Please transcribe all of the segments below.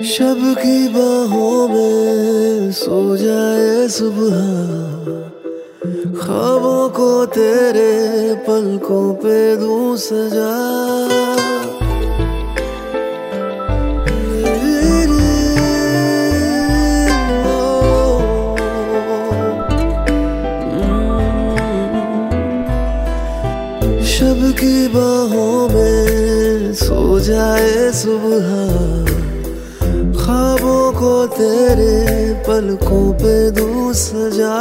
शब की बाहों में सो जाए सुबह, ख्वाबों को तेरे पलकों पे दूं सजा। शब की बाहों में सो जाए सुबह, ख्वाबों को तेरे पलकों पे दूं सजा।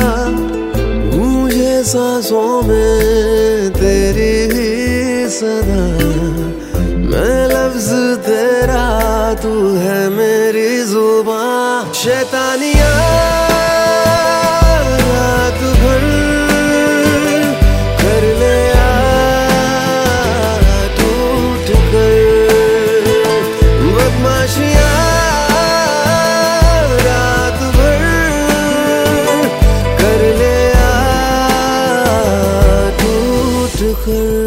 गूंजे सांसों में तेरी ही सदा, मैं लफ्ज तेरा, तू है मेरी जुबां। शैतानियां रात भर कर ले टूट कर, बदमाशियां रात भर कर ले टूट कर।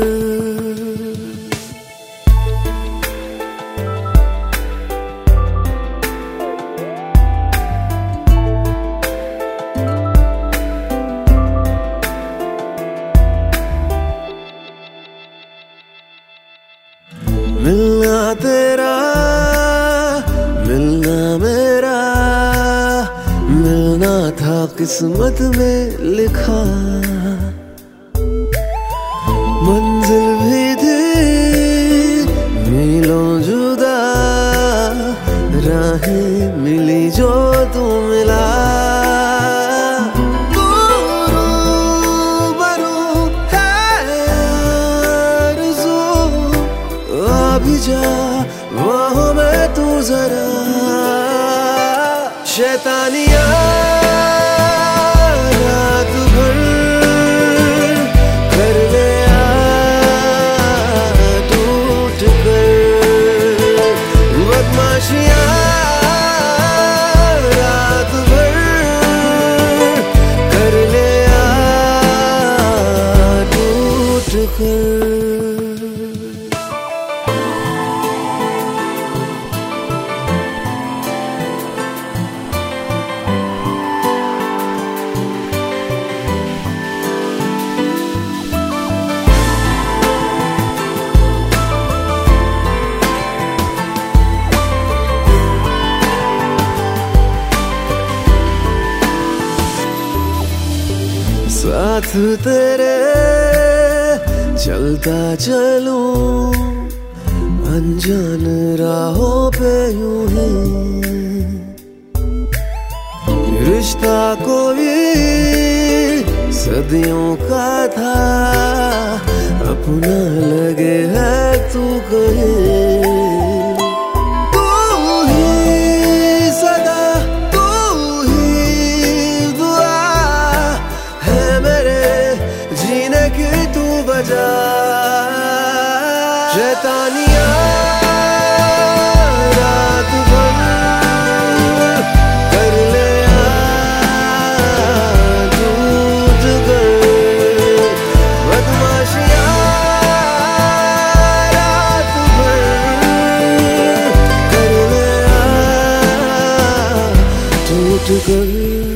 मिलना तेरा, मिलना मेरा, मिलना था किस्मत में लिखा। मंजिल भी थी मीलों जुदा, राहें मिली जो तू मिला। भी जा वहाँ में तू जरा। शैतानियां रात भर कर ले टूट कर, बदमाशियां रात भर कर ले टूट कर। साथ तेरे चलता चलूं, अनजान राहों पे यूं ही। रिश्ता कोई सदियों का था, अपना लगे है तू कहीं। शैतानियां रात भर कर ले टूट कर, बदमाशियां रात भर कर ले टूट कर।